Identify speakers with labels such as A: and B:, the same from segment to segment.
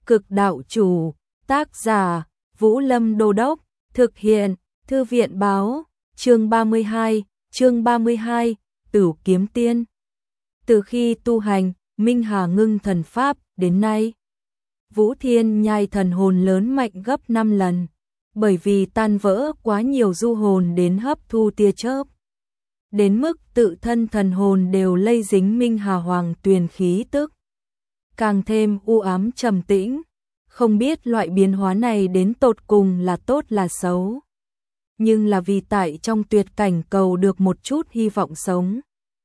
A: Cực đạo chủ, tác giả, Vũ Lâm Đô Đốc, thực hiện, Thư viện báo, chương 32, Tửu Kiếm Tiên. Từ khi tu hành, Minh Hà ngưng thần pháp đến nay, Vũ Thiên Nhai thần hồn lớn mạnh gấp 5 lần, bởi vì tan vỡ quá nhiều du hồn đến hấp thu tia chớp. Đến mức tự thân thần hồn đều lây dính Minh Hà Hoàng Tuyền khí tức. Càng thêm u ám trầm tĩnh, không biết loại biến hóa này đến tột cùng là tốt là xấu. Nhưng là vì tại trong tuyệt cảnh cầu được một chút hy vọng sống.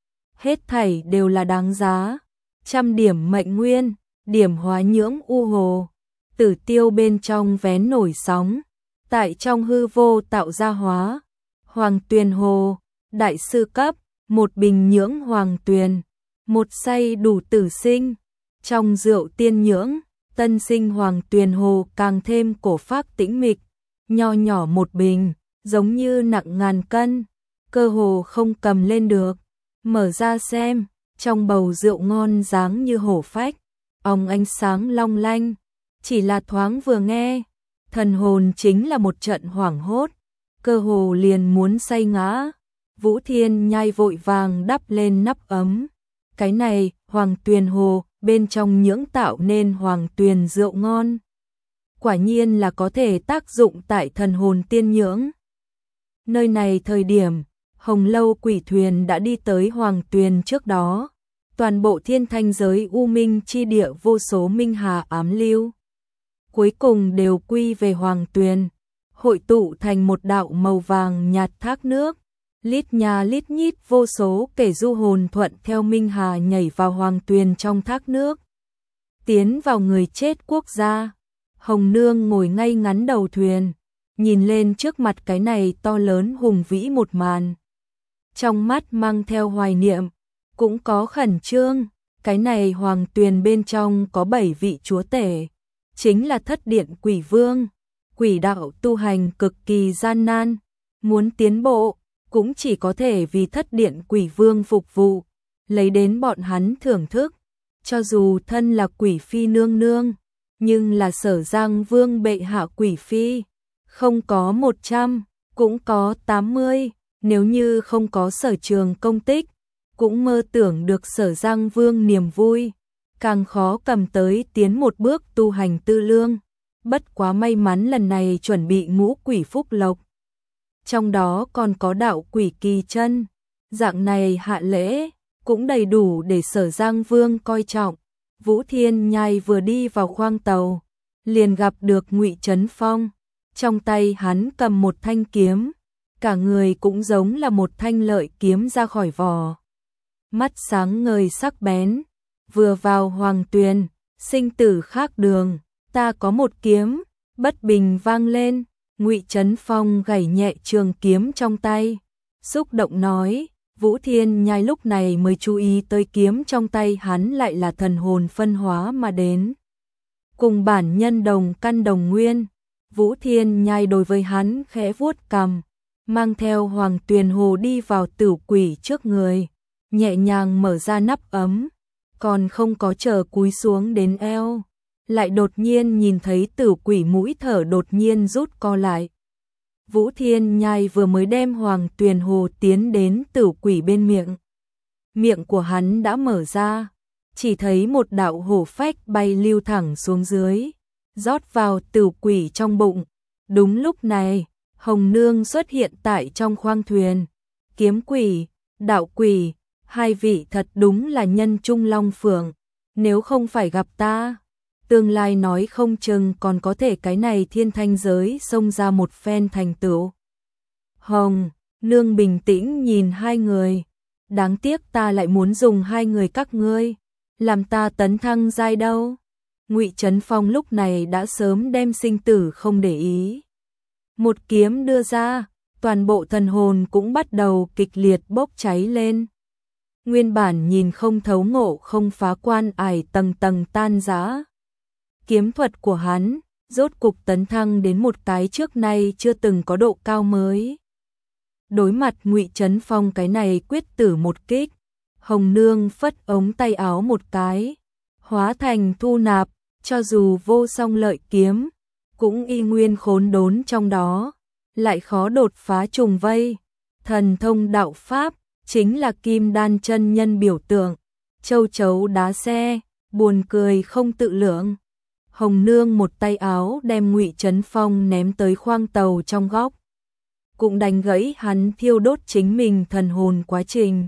A: Hết thảy đều là đáng giá. 100 điểm mệnh nguyên, điểm hóa nhưỡng u hồ, tử tiêu bên trong vén nổi sóng, tại trong hư vô tạo ra hóa, Hoàng Tuyền hồ, đại sư cấp, một bình nhưỡng Hoàng Tuyền, một say đủ tử sinh, trong rượu tiên nhưỡng, tân sinh Hoàng Tuyền hồ càng thêm cổ phác tĩnh mịch, nho nhỏ một bình, giống như nặng ngàn cân, cơ hồ không cầm lên được, mở ra xem, trong bầu rượu ngon dáng như hổ phách, ánh sáng long lanh, chỉ là thoáng vừa nghe, thần hồn chính là một trận hoảng hốt, cơ hồ liền muốn say ngã. Vũ Thiên Nhai vội vàng đắp lên nắp ấm. Cái này, Hoàng Tuyền hồ, bên trong nhưỡng tạo nên Hoàng Tuyền rượu ngon. Quả nhiên là có thể tác dụng tại thần hồn tiên nhưỡng. Nơi này thời điểm, Hồng Lâu quỷ thuyền đã đi tới Hoàng Tuyền trước đó. Toàn bộ thiên thanh giới u minh chi địa vô số minh hà ám lưu. Cuối cùng đều quy về Hoàng Tuyền, hội tụ thành một đạo màu vàng nhạt thác nước. Lít nhà lít nhít vô số kẻ du hồn thuận theo minh hà nhảy vào Hoàng Tuyền trong thác nước. Tiến vào người chết quốc gia. Hồng Nương ngồi ngay ngắn đầu thuyền, nhìn lên trước mặt cái này to lớn hùng vĩ một màn. Trong mắt mang theo hoài niệm, cũng có khẩn trương, cái này Hoàng Tuyền bên trong có 7 vị chúa tể, chính là Thất Điện Quỷ Vương, quỷ đạo tu hành cực kỳ gian nan, muốn tiến bộ, cũng chỉ có thể vì Thất Điện Quỷ Vương phục vụ, lấy đến bọn hắn thưởng thức, cho dù thân là quỷ phi nương nương, nhưng là Sở Giang Vương bệ hạ quỷ phi, không có 100, cũng có 80, nếu như không có Sở Trường công tích, cũng mơ tưởng được Sở Giang Vương niềm vui, càng khó cầm tới tiến một bước tu hành tư lương. Bất quá may mắn lần này chuẩn bị ngũ quỷ phúc lộc. Trong đó còn có đạo quỷ kỳ chân, dạng này hạ lễ, cũng đầy đủ để Sở Giang Vương coi trọng. Vũ Thiên Nhai vừa đi vào khoang tàu, liền gặp được Ngụy Trấn Phong, trong tay hắn cầm một thanh kiếm, cả người cũng giống là một thanh lợi kiếm ra khỏi vỏ. Mắt sáng ngời sắc bén, vừa vào Hoàng Tuyền, sinh tử khác đường, ta có một kiếm, bất bình vang lên, Ngụy Trấn Phong gảy nhẹ trường kiếm trong tay, xúc động nói. Vũ Thiên Nhai lúc này mới chú ý tới kiếm trong tay hắn lại là thần hồn phân hóa mà đến. Cùng bản nhân đồng căn đồng nguyên, Vũ Thiên Nhai đối với hắn khẽ vuốt cằm, mang theo Hoàng Tuyền hồ đi vào tửu quỷ trước người, nhẹ nhàng mở ra nắp ấm, còn không có chờ cúi xuống đến eo, lại đột nhiên nhìn thấy tửu quỷ mũi thở đột nhiên rút co lại. Vũ Thiên Nhai vừa mới đem Hoàng Tuyền hồ tiến đến tửu quỷ bên miệng. Miệng của hắn đã mở ra, chỉ thấy một đạo hổ phách bay lưu thẳng xuống dưới, rót vào tửu quỷ trong bụng. Đúng lúc này, Hồng Nương xuất hiện tại trong khoang thuyền. Kiếm quỷ, đạo quỷ, hai vị thật đúng là nhân trung long phượng, nếu không phải gặp ta, tương lai nói không chừng còn có thể cái này thiên thanh giới xông ra một phen thành tựu. Hồng Nương bình tĩnh nhìn hai người, đáng tiếc ta lại muốn dùng hai người các ngươi, làm ta tấn thăng giai đâu. Ngụy Trấn Phong lúc này đã sớm đem sinh tử không để ý. Một kiếm đưa ra, toàn bộ thần hồn cũng bắt đầu kịch liệt bốc cháy lên. Nguyên bản nhìn không thấu ngộ không phá quan ải tầng tầng tan rã. Kiếm thuật của hắn, rốt cục tấn thăng đến một cái trước nay chưa từng có độ cao mới. Đối mặt Ngụy Trấn Phong cái này quyết tử một kích, Hồng Nương phất ống tay áo một cái, hóa thành thu nạp, cho dù vô song lợi kiếm, cũng y nguyên khốn đốn trong đó, lại khó đột phá trùng vây. Thần thông đạo pháp, chính là Kim Đan chân nhân biểu tượng, châu chấu đá xe, buồn cười không tự lượng. Hồng Nương một tay áo đem Ngụy Trấn Phong ném tới khoang tàu trong góc, cũng đánh gãy hắn thiêu đốt chính mình thần hồn quá trình.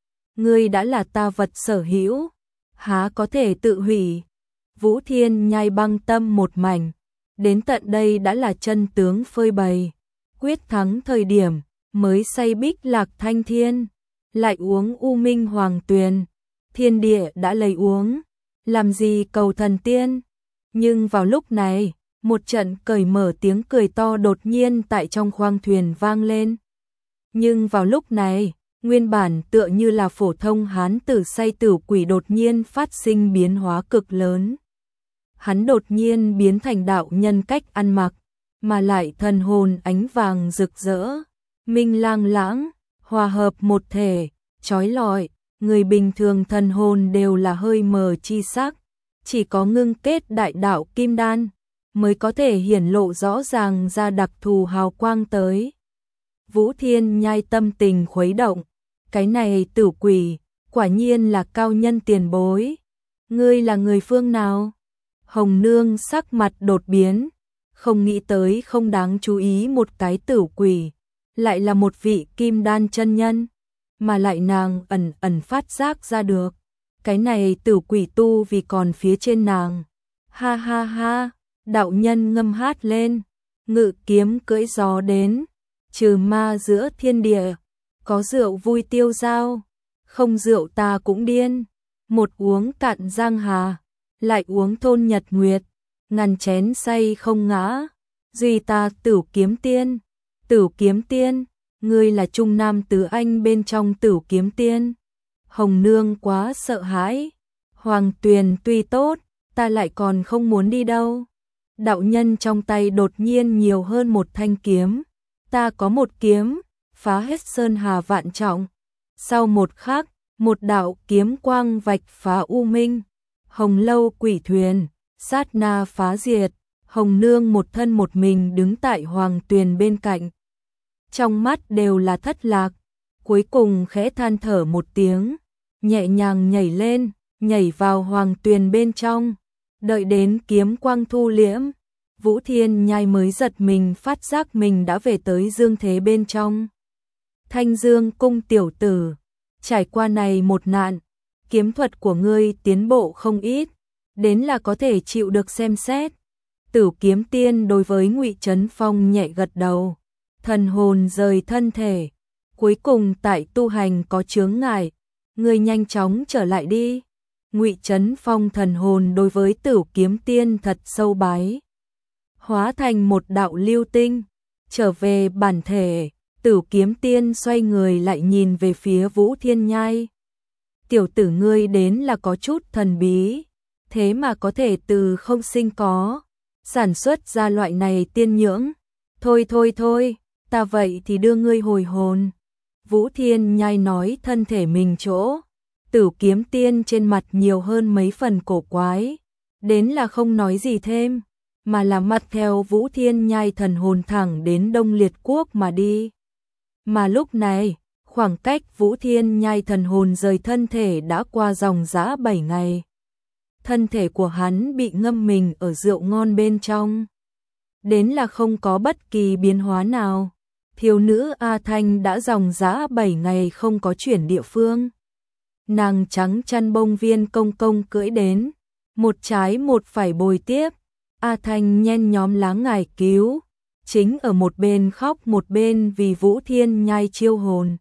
A: Ngươi đã là ta vật sở hữu, há có thể tự hủy. Vũ Thiên Nhai băng tâm một mảnh, đến tận đây đã là chân tướng phơi bày, quyết thắng thời điểm mới say Bích Lạc Thanh Thiên, lại uống U Minh Hoàng Tuyền, thiên địa đã lấy uống, làm gì cầu thần tiên. Nhưng vào lúc này, một trận cởi mở tiếng cười to đột nhiên tại trong khoang thuyền vang lên. Nhưng vào lúc này, nguyên bản tựa như là phổ thông hán tử say tử quỷ đột nhiên phát sinh biến hóa cực lớn. Hắn đột nhiên biến thành đạo nhân cách ăn mặc, mà lại thần hồn ánh vàng rực rỡ, minh lang lãng, hòa hợp một thể, chói lọi. Người bình thường thần hồn đều là hơi mờ chi sắc, chỉ có ngưng kết đại đạo kim đan mới có thể hiển lộ rõ ràng ra đặc thù hào quang tới. Vũ Thiên Nhai tâm tình khuấy động, cái này tử quỷ, quả nhiên là cao nhân tiền bối. Ngươi là người phương nào? Hồng Nương sắc mặt đột biến, không nghĩ tới không đáng chú ý một cái tử quỷ, lại là một vị kim đan chân nhân, mà lại nàng ẩn ẩn phát giác ra được. Cái này tử quỷ tu vì còn phía trên nàng. Ha ha ha, đạo nhân ngâm hát lên, ngự kiếm cưỡi gió đến, trừ ma giữa thiên địa, có rượu vui tiêu dao, không rượu ta cũng điên, một uống cạn giang hà, lại uống thôn nhật nguyệt, ngàn chén say không ngã, duy ta Tử Kiếm Tiên, ngươi là trung nam tứ anh bên trong Tử Kiếm Tiên. Hồng Nương quá sợ hãi, Hoàng Tuyền tuy tốt, ta lại còn không muốn đi đâu. Đạo nhân trong tay đột nhiên nhiều hơn một thanh kiếm, ta có một kiếm, phá hết sơn hà vạn trọng. Sau một khắc, một đạo kiếm quang vạch phá u minh, hồng lâu quỷ thuyền, sát na phá diệt. Hồng Nương một thân một mình đứng tại Hoàng Tuyền bên cạnh, trong mắt đều là thất lạc, cuối cùng khẽ than thở một tiếng, nhẹ nhàng nhảy lên, nhảy vào Hoàng Tuyền bên trong. Đợi đến kiếm quang thu liễm, Vũ Thiên Nhai mới giật mình phát giác mình đã về tới dương thế bên trong. Thanh Dương cung tiểu tử, trải qua này một nạn, kiếm thuật của ngươi tiến bộ không ít, đến là có thể chịu được xem xét. Tử Kiếm Tiên đối với Ngụy Trấn Phong nhẹ gật đầu, thần hồn rời thân thể, cuối cùng tại tu hành có chướng ngại, ngươi nhanh chóng trở lại đi. Ngụy Trấn Phong thần hồn đối với Tử Kiếm Tiên thật sâu bái, hóa thành một đạo lưu tinh, trở về bản thể. Tử Kiếm Tiên xoay người lại nhìn về phía Vũ Thiên Nhai. Tiểu tử ngươi đến là có chút thần bí, thế mà có thể từ không sinh có, sản xuất ra loại này tiên nhưỡng. Thôi, ta vậy thì đưa ngươi hồi hồn. Vũ Thiên Nhai nói thân thể mình chỗ. Tử Kiếm Tiên trên mặt nhiều hơn mấy phần cổ quái, đến là không nói gì thêm, mà là mặt theo Vũ Thiên Nhai thần hồn thẳng đến Đông Liệt Quốc mà đi. Mà lúc này, khoảng cách Vũ Thiên Nhai thần hồn rời thân thể đã qua dòng dã 7 ngày. Thân thể của hắn bị ngâm mình ở rượu ngon bên trong, đến là không có bất kỳ biến hóa nào. Thiếu nữ A Thanh đã dòng dã 7 ngày không có chuyển địa phương. Nàng trắng chăn bông viên công công cưỡi đến, một trái một phải bồi tiếp. A Thanh nhen nhóm lá ngải cứu, chính ở một bên khóc một bên vì Vũ Thiên Nhai chiêu hồn.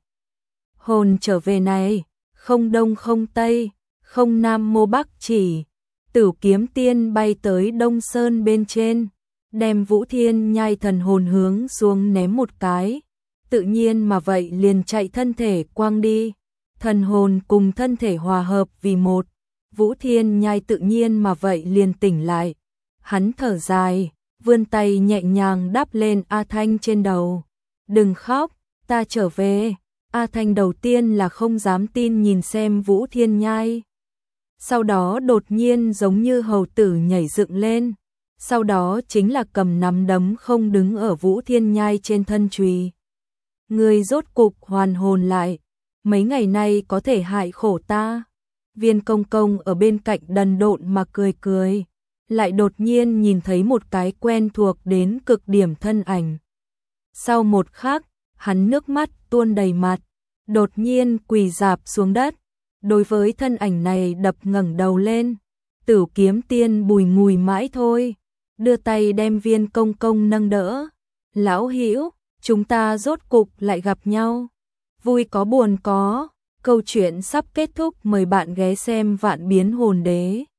A: Hồn trở về này, không đông không tây, không nam mô bắc chỉ. Tử Kiếm Tiên bay tới Đông Sơn bên trên, đem Vũ Thiên Nhai thần hồn hướng xuống ném một cái, tự nhiên mà vậy liền chạy thân thể quang đi. Thần hồn cùng thân thể hòa hợp vì một, Vũ Thiên Nhai tự nhiên mà vậy liền tỉnh lại. Hắn thở dài, vươn tay nhẹ nhàng đắp lên A Thanh trên đầu. Đừng khóc, ta trở về. A Thanh đầu tiên là không dám tin nhìn xem Vũ Thiên Nhai. sau đó đột nhiên giống như hầu tử nhảy dựng lên, sau đó chính là cầm nắm đấm không đứng ở Vũ Thiên Nhai trên thân chùy. Ngươi rốt cục hoàn hồn lại, mấy ngày nay có thể hại khổ ta. Viên Công Công ở bên cạnh đần độn mà cười cười, lại đột nhiên nhìn thấy một cái quen thuộc đến cực điểm thân ảnh. Sau một khắc, hắn nước mắt tuôn đầy mặt, đột nhiên quỳ rạp xuống đất, đối với thân ảnh này đập ngẩng đầu lên. Tử Kiếm Tiên bùi ngùi mãi thôi, đưa tay đem Viên Công Công nâng đỡ. Lão hữu, chúng ta rốt cục lại gặp nhau. Vui có buồn có, câu chuyện sắp kết thúc, mời bạn ghé xem Vạn Biến Hồn Đế.